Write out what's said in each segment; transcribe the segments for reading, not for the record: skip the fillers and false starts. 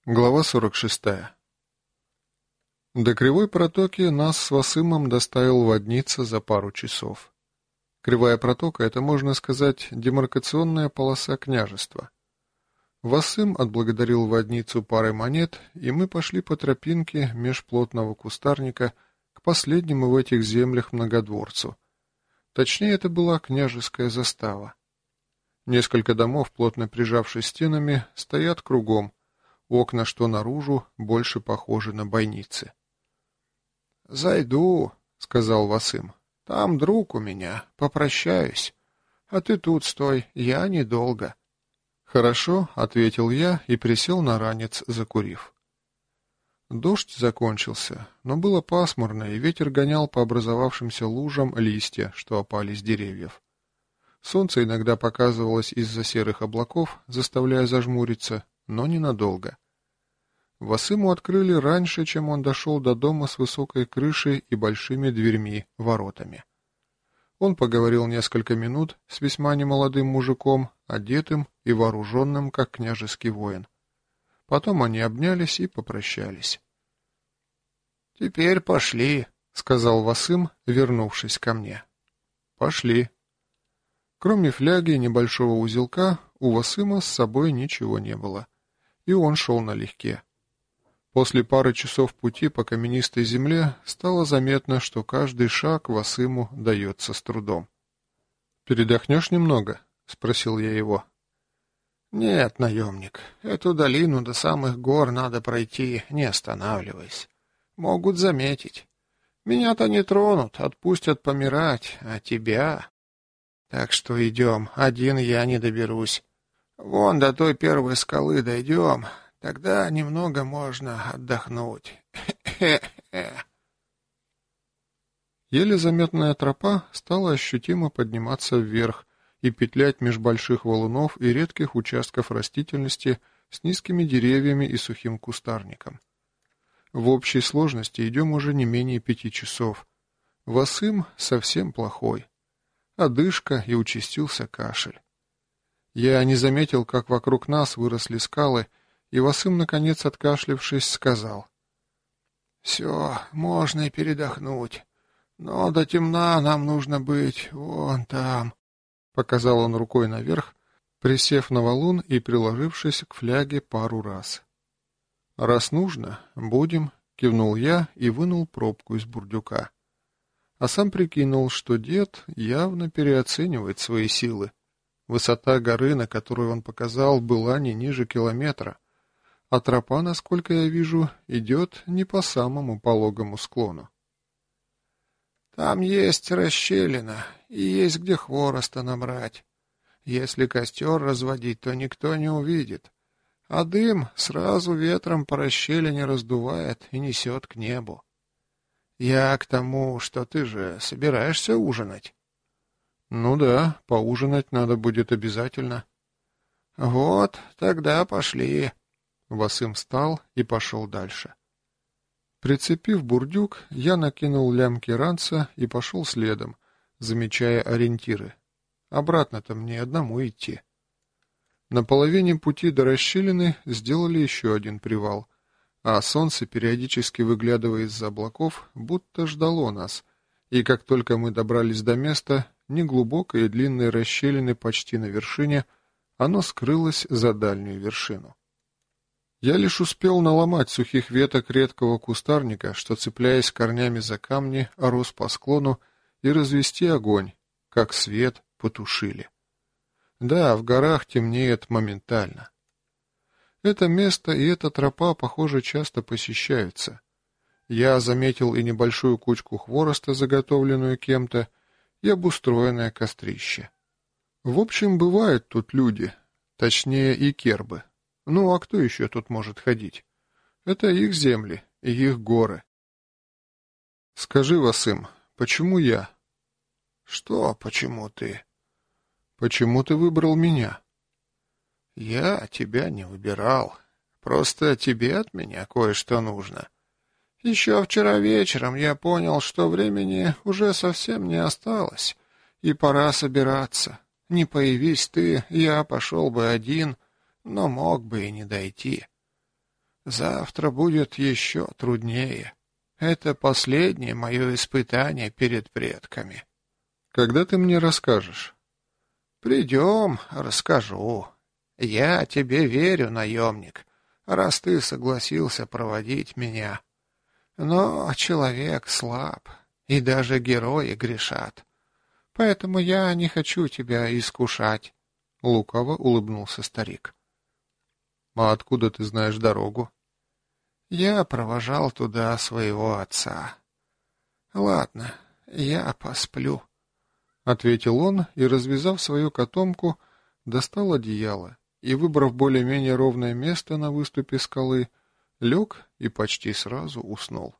Глава 46. До Кривой протоки нас с Васымом доставил водница за пару часов. Кривая протока — это, можно сказать, демаркационная полоса княжества. Васым отблагодарил водницу парой монет, и мы пошли по тропинке меж плотного кустарника к последнему в этих землях многодворцу. Точнее, это была княжеская застава. Несколько домов, плотно прижавшись стенами, стоят кругом. Окна, что наружу, больше похожи на бойницы. «Зайду», — сказал Васым. «Там друг у меня, попрощаюсь. А ты тут стой, я недолго». «Хорошо», — ответил я и присел на ранец, закурив. Дождь закончился, но было пасмурно, и ветер гонял по образовавшимся лужам листья, что опали с деревьев. Солнце иногда показывалось из-за серых облаков, заставляя зажмуриться, но ненадолго. Васыму открыли раньше, чем он дошел до дома с высокой крышей и большими дверьми, воротами. Он поговорил несколько минут с весьма немолодым мужиком, одетым и вооруженным, как княжеский воин. Потом они обнялись и попрощались. «Теперь пошли», — сказал Васым, вернувшись ко мне. «Пошли». Кроме фляги и небольшого узелка, у Васыма с собой ничего не было, и он шел налегке. После пары часов пути по каменистой земле стало заметно, что каждый шаг Васыму дается с трудом. «Передохнешь немного?» — спросил я его. «Нет, наемник, эту долину до самых гор надо пройти, не останавливаясь. Могут заметить. Меня-то не тронут, отпустят помирать, а тебя... Так что идем, один я не доберусь. Вон до той первой скалы дойдем, тогда немного можно отдохнуть. Еле заметная тропа стала ощутимо подниматься вверх и петлять меж больших валунов и редких участков растительности с низкими деревьями и сухим кустарником. В общей сложности идем уже не менее 5 часов. Васым совсем плохой. Одышка и участился кашель. Я не заметил, как вокруг нас выросли скалы, и Васым, наконец откашлившись, сказал: «Все, можно и передохнуть, но до темна нам нужно быть вон там», — показал он рукой наверх, присев на валун и приложившись к фляге пару раз. «Раз нужно, будем», — кивнул я и вынул пробку из бурдюка. А сам прикинул, что дед явно переоценивает свои силы. Высота горы, на которую он показал, была не ниже километра, а тропа, насколько я вижу, идет не по самому пологому склону. «Там есть расщелина, и есть где хвороста набрать. Если костер разводить, то никто не увидит, а дым сразу ветром по расщелине раздувает и несет к небу. Я к тому, что ты же собираешься ужинать». «Ну да, поужинать надо будет обязательно». «Вот, тогда пошли». Васым встал и пошел дальше. Прицепив бурдюк, я накинул лямки ранца и пошел следом, замечая ориентиры. Обратно-то мне одному идти. На половине пути до расщелины сделали еще один привал, а солнце, периодически выглядывая из-за облаков, будто ждало нас, и как только мы добрались до места, неглубокой и длинной расщелины почти на вершине, оно скрылось за дальнюю вершину. Я лишь успел наломать сухих веток редкого кустарника, что, цепляясь корнями за камни, рос по склону, и развести огонь, как свет потушили. Да, в горах темнеет моментально. Это место и эта тропа, похоже, часто посещаются. Я заметил и небольшую кучку хвороста, заготовленную кем-то, и обустроенное кострище. В общем, бывают тут люди, точнее и кербы. Ну, а кто еще тут может ходить? Это их земли и их горы. Скажи, Васым, почему я? Что почему ты? Почему ты выбрал меня? Я тебя не выбирал. Просто тебе от меня кое-что нужно. Еще вчера вечером я понял, что времени уже совсем не осталось, и пора собираться. Не появись ты, я пошел бы один, но мог бы и не дойти. Завтра будет еще труднее. Это последнее мое испытание перед предками. Когда ты мне расскажешь? Придем, расскажу. Я тебе верю, наемник, раз ты согласился проводить меня. Но человек слаб, и даже герои грешат. Поэтому я не хочу тебя искушать. Лукаво улыбнулся старик. А откуда ты знаешь дорогу? Я провожал туда своего отца. Ладно, я посплю. — ответил он и, развязав свою котомку, достал одеяло и, выбрав более-менее ровное место на выступе скалы, лег и почти сразу уснул.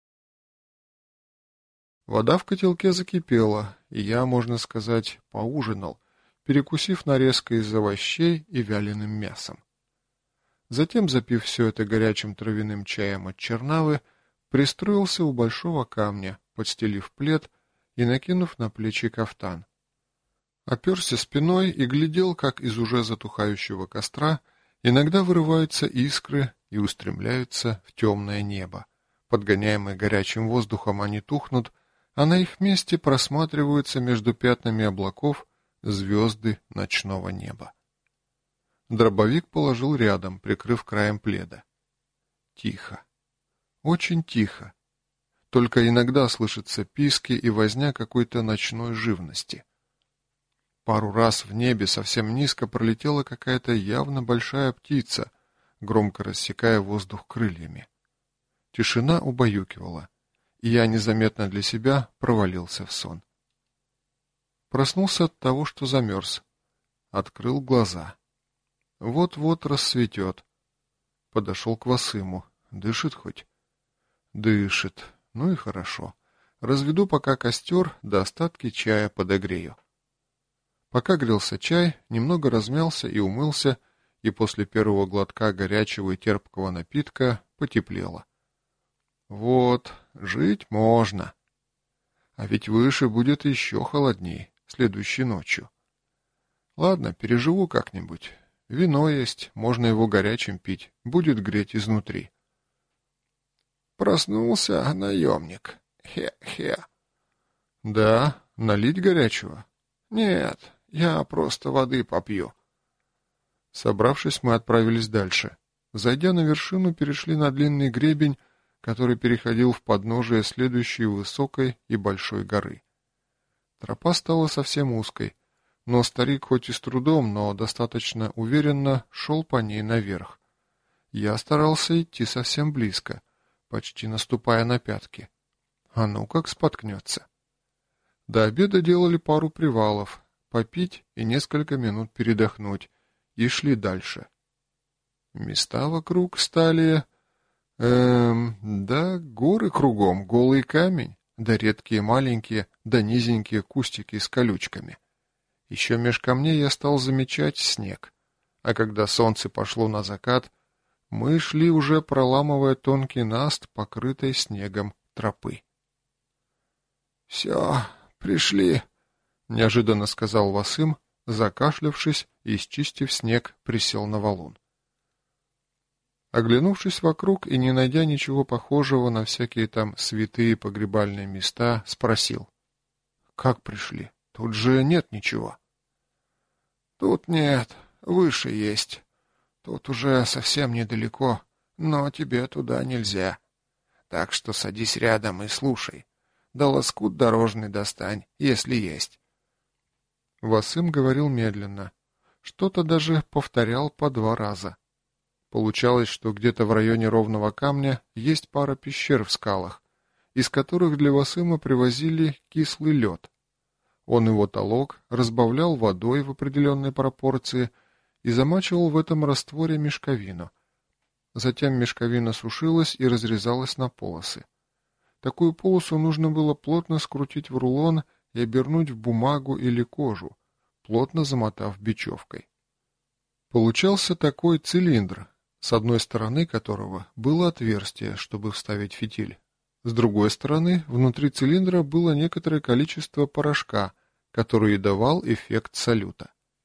Вода в котелке закипела, и я, можно сказать, поужинал, перекусив нарезкой из овощей и вяленым мясом. Затем, запив все это горячим травяным чаем от чернавы, пристроился у большого камня, подстелив плед и накинув на плечи кафтан. Оперся спиной и глядел, как из уже затухающего костра иногда вырываются искры и устремляются в темное небо. Подгоняемые горячим воздухом они тухнут, а на их месте просматриваются между пятнами облаков звезды ночного неба. Дробовик положил рядом, прикрыв краем пледа. Тихо. Очень тихо. Только иногда слышатся писки и возня какой-то ночной живности. Пару раз в небе совсем низко пролетела какая-то явно большая птица, громко рассекая воздух крыльями. Тишина убаюкивала, и я незаметно для себя провалился в сон. Проснулся от того, что замерз. Открыл глаза. Вот-вот рассветет. Подошел к Васыму. Дышит хоть? Дышит. Ну и хорошо. Разведу пока костер, до остатки чая подогрею. Пока грелся чай, немного размялся и умылся, и после первого глотка горячего и терпкого напитка потеплело. Вот, жить можно. А ведь выше будет еще холодней, следующей ночью. Ладно, переживу как-нибудь. Вино есть, можно его горячим пить, будет греть изнутри. Проснулся наемник. Хе-хе. Да, налить горячего? Нет, я просто воды попью. Собравшись, мы отправились дальше. Зайдя на вершину, перешли на длинный гребень, который переходил в подножие следующей высокой и большой горы. Тропа стала совсем узкой, но старик хоть и с трудом, но достаточно уверенно шел по ней наверх. Я старался идти совсем близко, почти наступая на пятки. А ну как споткнется. До обеда делали пару привалов, попить и несколько минут передохнуть, и шли дальше. Места вокруг стали... да, горы кругом, голый камень, да редкие маленькие, да низенькие кустики с колючками. Еще меж камней я стал замечать снег, а когда солнце пошло на закат, мы шли уже проламывая тонкий наст, покрытой снегом тропы. — Все, пришли, — неожиданно сказал Васым, закашлявшись и, счистив снег, присел на валун. Оглянувшись вокруг и не найдя ничего похожего на всякие там святые погребальные места, спросил. — Как пришли? Тут же нет ничего. — Тут нет, выше есть. Тут уже совсем недалеко, но тебе туда нельзя. Так что садись рядом и слушай. Да лоскут дорожный достань, если есть. Васым говорил медленно. Что-то даже повторял по 2 раза. Получалось, что где-то в районе ровного камня есть пара пещер в скалах, из которых для Васыма привозили кислый лед. Он его толок, разбавлял водой в определенной пропорции и замачивал в этом растворе мешковину. Затем мешковина сушилась и разрезалась на полосы. Такую полосу нужно было плотно скрутить в рулон и обернуть в бумагу или кожу, плотно замотав бечевкой. Получался такой цилиндр, с одной стороны которого было отверстие, чтобы вставить фитиль. С другой стороны, внутри цилиндра было некоторое количество порошка, который и давал эффект салюта.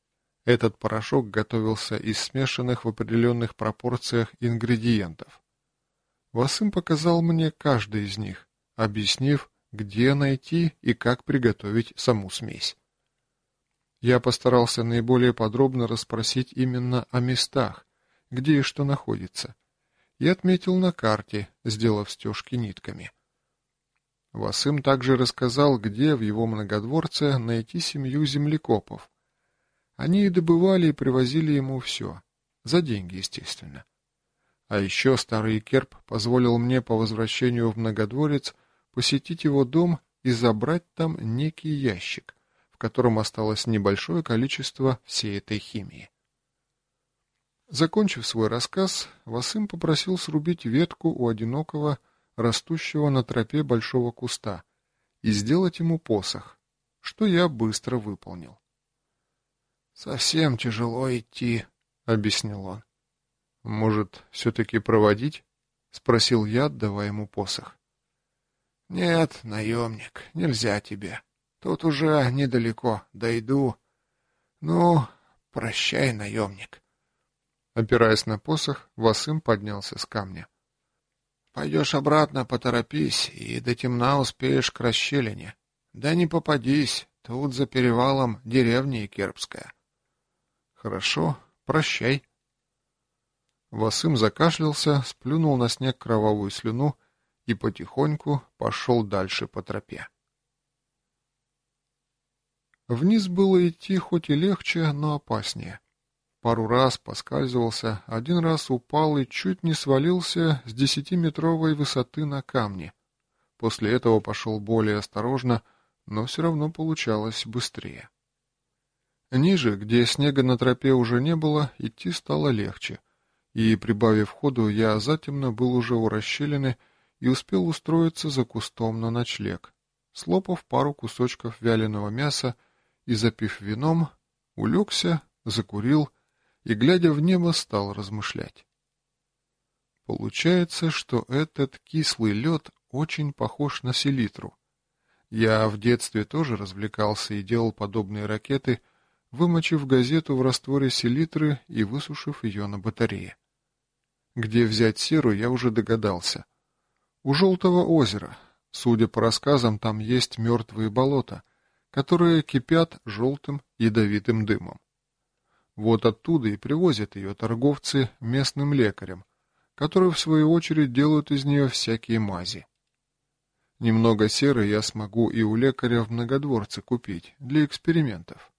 Этот порошок готовился из смешанных в определенных пропорциях ингредиентов. Васым показал мне каждый из них, объяснив, где найти и как приготовить саму смесь. Я постарался наиболее подробно расспросить именно о местах, где и что находится, и отметил на карте, сделав стежки нитками. Васым также рассказал, где в его многодворце найти семью землекопов. Они и добывали и привозили ему все, за деньги, естественно. А еще старый Керб позволил мне по возвращению в многодворец посетить его дом и забрать там некий ящик, в котором осталось небольшое количество всей этой химии. Закончив свой рассказ, Васым попросил срубить ветку у одинокого, растущего на тропе большого куста, и сделать ему посох, что я быстро выполнил. «Совсем тяжело идти», — объяснил он. «Может, все-таки проводить?» — спросил я, отдавая ему посох. «Нет, наемник, нельзя тебе. Тут уже недалеко, дойду. Ну, прощай, наемник». Опираясь на посох, Васым поднялся с камня. «Пойдешь обратно, поторопись, и до темна успеешь к расщелине. Да не попадись, тут за перевалом деревня Кербская». «Хорошо, прощай». Васым закашлялся, сплюнул на снег кровавую слюну и потихоньку пошел дальше по тропе. Вниз было идти хоть и легче, но опаснее. Пару раз поскальзывался, один раз упал и чуть не свалился с 10-метровой высоты на камни. После этого пошел более осторожно, но все равно получалось быстрее. Ниже, где снега на тропе уже не было, идти стало легче, и, прибавив ходу, я затемно был уже у расщелины и успел устроиться за кустом на ночлег, слопав пару кусочков вяленого мяса и, запив вином, улегся, закурил и, глядя в небо, стал размышлять. Получается, что этот кислый лед очень похож на селитру. Я в детстве тоже развлекался и делал подобные ракеты, вымочив газету в растворе селитры и высушив ее на батарее. Где взять серу, я уже догадался. У Желтого озера, судя по рассказам, там есть мертвые болота, которые кипят желтым ядовитым дымом. Вот оттуда и привозят ее торговцы местным лекарям, которые, в свою очередь, делают из нее всякие мази. Немного серы я смогу и у лекаря в многодворце купить для экспериментов.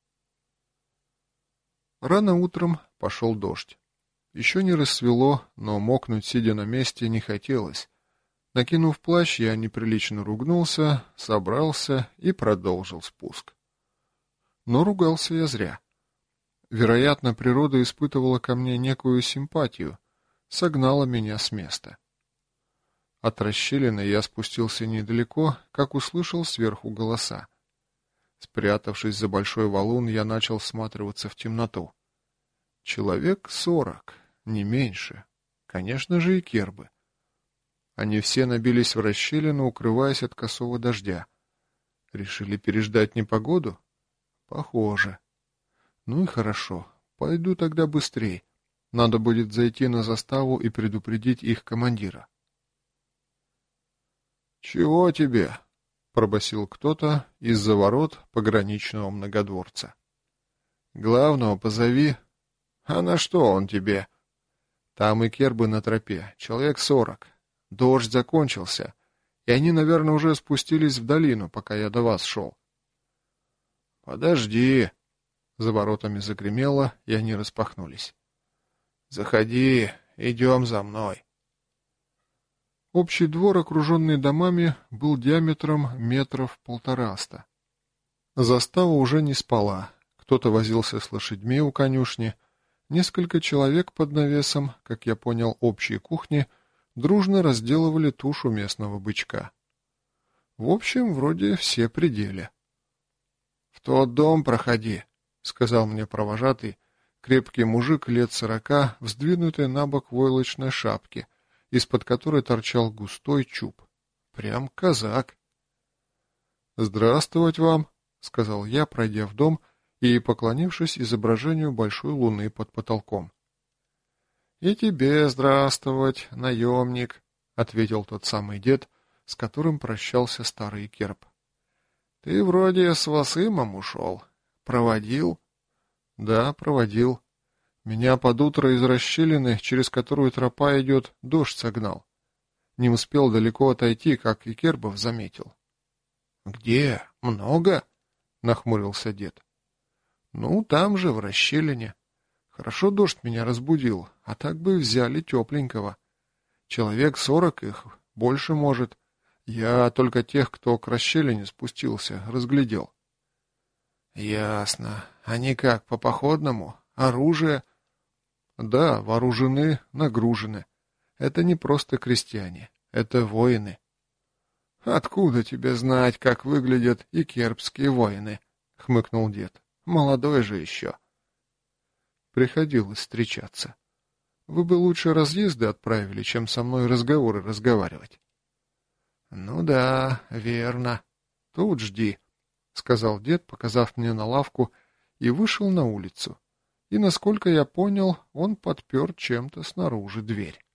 Рано утром пошел дождь. Еще не рассвело, но мокнуть, сидя на месте, не хотелось. Накинув плащ, я неприлично ругнулся, собрался и продолжил спуск. Но ругался я зря. Вероятно, природа испытывала ко мне некую симпатию, согнала меня с места. От расщелины я спустился недалеко, как услышал сверху голоса. Спрятавшись за большой валун, я начал всматриваться в темноту. Человек 40, не меньше. Конечно же, и кербы. Они все набились в расщелину, укрываясь от косого дождя. Решили переждать непогоду? Похоже. Ну и хорошо. Пойду тогда быстрей. Надо будет зайти на заставу и предупредить их командира. «Чего тебе?» — пробасил кто-то из-за ворот пограничного многодворца. «Главного позови». «А на что он тебе?» «Там и кербы на тропе, человек 40. Дождь закончился, и они, наверное, уже спустились в долину, пока я до вас шел». «Подожди!» За воротами загремело, и они распахнулись. «Заходи, идем за мной». Общий двор, окруженный домами, был диаметром 1,5 метра. Застава уже не спала, кто-то возился с лошадьми у конюшни, несколько человек под навесом, как я понял, общей кухни, дружно разделывали тушу местного бычка. В общем, вроде все при деле. «В тот дом проходи», — сказал мне провожатый, крепкий мужик лет 40, в сдвинутой на бок войлочной шапке, из-под которой торчал густой чуб. Прям казак. «Здравствовать вам», — сказал я, пройдя в дом и, поклонившись изображению большой луны под потолком. «И тебе здравствовать, наемник», — ответил тот самый дед, с которым прощался старый Керб. «Ты вроде с Васымом ушел. Проводил?» «Да, проводил. Меня под утро из расщелины, через которую тропа идет, дождь согнал. Не успел далеко отойти, как и Кербов заметил». «Где? Много?» — нахмурился дед. «Ну, там же, в расщелине. Хорошо дождь меня разбудил, а так бы взяли тепленького. Человек 40 их, больше может. Я только тех, кто к расщелине спустился, разглядел». «Ясно. Они как, по походному? Оружие?» «Да, вооружены, нагружены. Это не просто крестьяне, это воины». «Откуда тебе знать, как выглядят и кербские воины?» — хмыкнул дед. «Молодой же еще». «Приходилось встречаться. Вы бы лучше разъезды отправили, чем со мной разговоры разговаривать». «Ну да, верно. Тут жди», — сказал дед, показав мне на лавку, и вышел на улицу. И, насколько я понял, он подпер чем-то снаружи дверь.